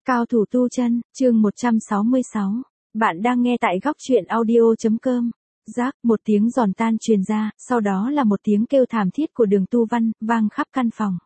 Cao thủ tu chân, chương 166. Bạn đang nghe tại góc truyện audio.com. Rác, một tiếng giòn tan truyền ra, sau đó là một tiếng kêu thảm thiết của Đường Tu Văn, vang khắp căn phòng.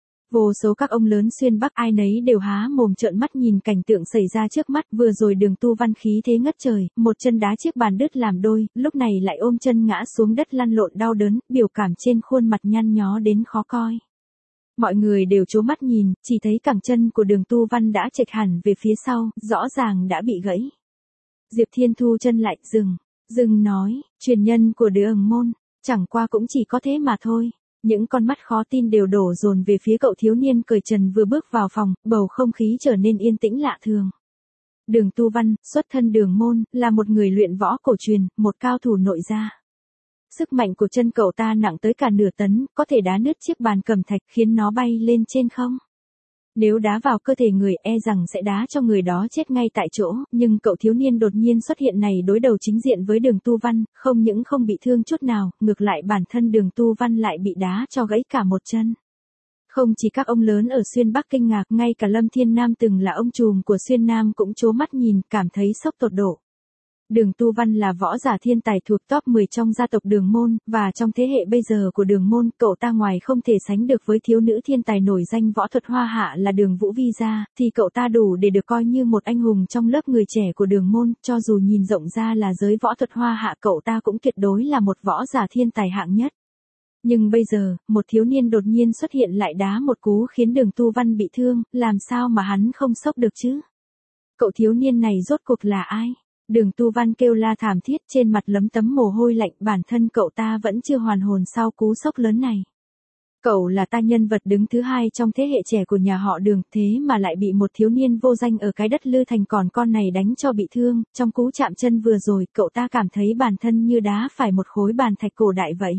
Vô số các ông lớn xuyên Bắc ai nấy đều há mồm trợn mắt nhìn cảnh tượng xảy ra trước mắt. Vừa rồi Đường Tu Văn khí thế ngất trời, một chân đá chiếc bàn đứt làm đôi, lúc này lại ôm chân ngã xuống đất lăn lộn đau đớn, biểu cảm trên khuôn mặt nhăn nhó đến khó coi. Mọi người đều trố mắt nhìn, chỉ thấy cẳng chân của Đường Tu Văn đã chệch hẳn về phía sau, rõ ràng đã bị gãy. Diệp Thiên thu chân lại, dừng nói, truyền nhân của Đường môn, chẳng qua cũng chỉ có thế mà thôi. Những con mắt khó tin đều đổ dồn về phía cậu thiếu niên cởi trần vừa bước vào phòng, bầu không khí trở nên yên tĩnh lạ thường. Đường Tu Văn, xuất thân Đường môn, là một người luyện võ cổ truyền, một cao thủ nội gia. Sức mạnh của chân cậu ta nặng tới cả nửa tấn, có thể đá nứt chiếc bàn cẩm thạch khiến nó bay lên trên không. Nếu đá vào cơ thể người e rằng sẽ đá cho người đó chết ngay tại chỗ, nhưng cậu thiếu niên đột nhiên xuất hiện này đối đầu chính diện với Đường Tu Văn, không những không bị thương chút nào, ngược lại bản thân Đường Tu Văn lại bị đá cho gãy cả một chân. Không chỉ các ông lớn ở Xuyên Bắc kinh ngạc, ngay cả Lâm Thiên Nam từng là ông trùm của Xuyên Nam cũng trố mắt nhìn, cảm thấy sốc tột độ. Đường Tu Văn là võ giả thiên tài thuộc top 10 trong gia tộc Đường môn, và trong thế hệ bây giờ của Đường môn, cậu ta ngoài không thể sánh được với thiếu nữ thiên tài nổi danh võ thuật hoa hạ là Đường Vũ Vi gia, thì cậu ta đủ để được coi như một anh hùng trong lớp người trẻ của Đường môn, cho dù nhìn rộng ra là giới võ thuật hoa hạ cậu ta cũng tuyệt đối là một võ giả thiên tài hạng nhất. Nhưng bây giờ, một thiếu niên đột nhiên xuất hiện lại đá một cú khiến Đường Tu Văn bị thương, làm sao mà hắn không sốc được chứ? Cậu thiếu niên này rốt cuộc là ai? Đường Tu Văn kêu la thảm thiết, trên mặt lấm tấm mồ hôi lạnh, bản thân cậu ta vẫn chưa hoàn hồn sau cú sốc lớn này. Cậu là ta nhân vật đứng thứ hai trong thế hệ trẻ của nhà họ Đường, thế mà lại bị một thiếu niên vô danh ở cái đất Lư Thành còn con này đánh cho bị thương, trong cú chạm chân vừa rồi, cậu ta cảm thấy bản thân như đá phải một khối bàn thạch cổ đại vậy.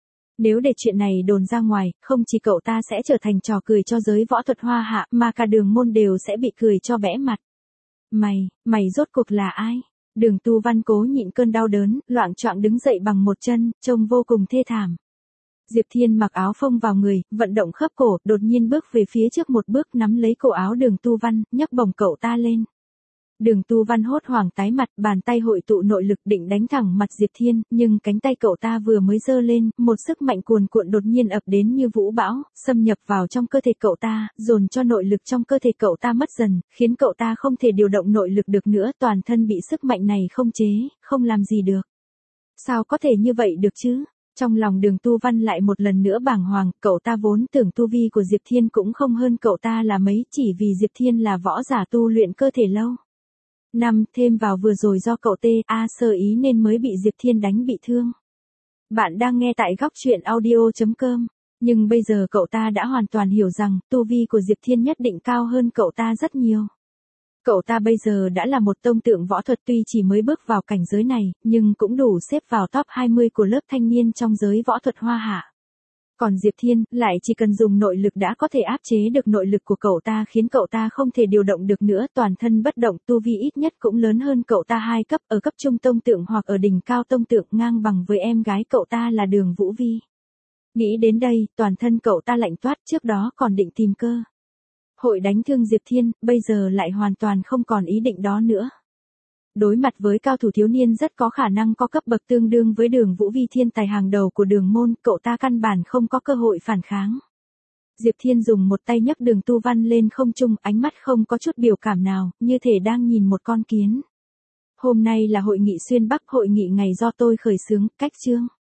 Nếu để chuyện này đồn ra ngoài, không chỉ cậu ta sẽ trở thành trò cười cho giới võ thuật hoa hạ, mà cả Đường môn đều sẽ bị cười cho bẽ mặt. Mày rốt cuộc là ai? Đường Tu Văn cố nhịn cơn đau đớn, loạng choạng đứng dậy bằng một chân, trông vô cùng thê thảm. Diệp Thiên mặc áo phông vào người, vận động khớp cổ, đột nhiên bước về phía trước một bước nắm lấy cổ áo Đường Tu Văn, nhấc bổng cậu ta lên. Đường Tu Văn hốt hoảng tái mặt, bàn tay hội tụ nội lực định đánh thẳng mặt Diệp Thiên, nhưng cánh tay cậu ta vừa mới giơ lên, một sức mạnh cuồn cuộn đột nhiên ập đến như vũ bão, xâm nhập vào trong cơ thể cậu ta, dồn cho nội lực trong cơ thể cậu ta mất dần, khiến cậu ta không thể điều động nội lực được nữa, toàn thân bị sức mạnh này không chế, không làm gì được. Sao có thể như vậy được chứ? Trong lòng Đường Tu Văn lại một lần nữa bàng hoàng, cậu ta vốn tưởng tu vi của Diệp Thiên cũng không hơn cậu ta là mấy, chỉ vì Diệp Thiên là võ giả tu luyện cơ thể lâu. Thêm vào vừa rồi do cậu sơ ý nên mới bị Diệp Thiên đánh bị thương. Bạn đang nghe tại góc truyện audio.com, nhưng bây giờ cậu ta đã hoàn toàn hiểu rằng, tu vi của Diệp Thiên nhất định cao hơn cậu ta rất nhiều. Cậu ta bây giờ đã là một tông tượng võ thuật, tuy chỉ mới bước vào cảnh giới này, nhưng cũng đủ xếp vào top 20 của lớp thanh niên trong giới võ thuật hoa hạ. Còn Diệp Thiên, lại chỉ cần dùng nội lực đã có thể áp chế được nội lực của cậu ta, khiến cậu ta không thể điều động được nữa, toàn thân bất động, tu vi ít nhất cũng lớn hơn cậu ta 2 cấp, ở cấp trung tông tượng hoặc ở đỉnh cao tông tượng, ngang bằng với em gái cậu ta là Đường Vũ Vi. Nghĩ đến đây, toàn thân cậu ta lạnh toát, trước đó còn định tìm cơ hội đánh thương Diệp Thiên, bây giờ lại hoàn toàn không còn ý định đó nữa. Đối mặt với cao thủ thiếu niên rất có khả năng có cấp bậc tương đương với Đường Vũ Vi, thiên tài hàng đầu của Đường môn, cậu ta căn bản không có cơ hội phản kháng. Diệp Thiên dùng một tay nhấc Đường Tu Văn lên không trung, ánh mắt không có chút biểu cảm nào, như thể đang nhìn một con kiến. Hôm nay là hội nghị Xuyên Bắc, hội nghị ngày do tôi khởi xướng, cách chương.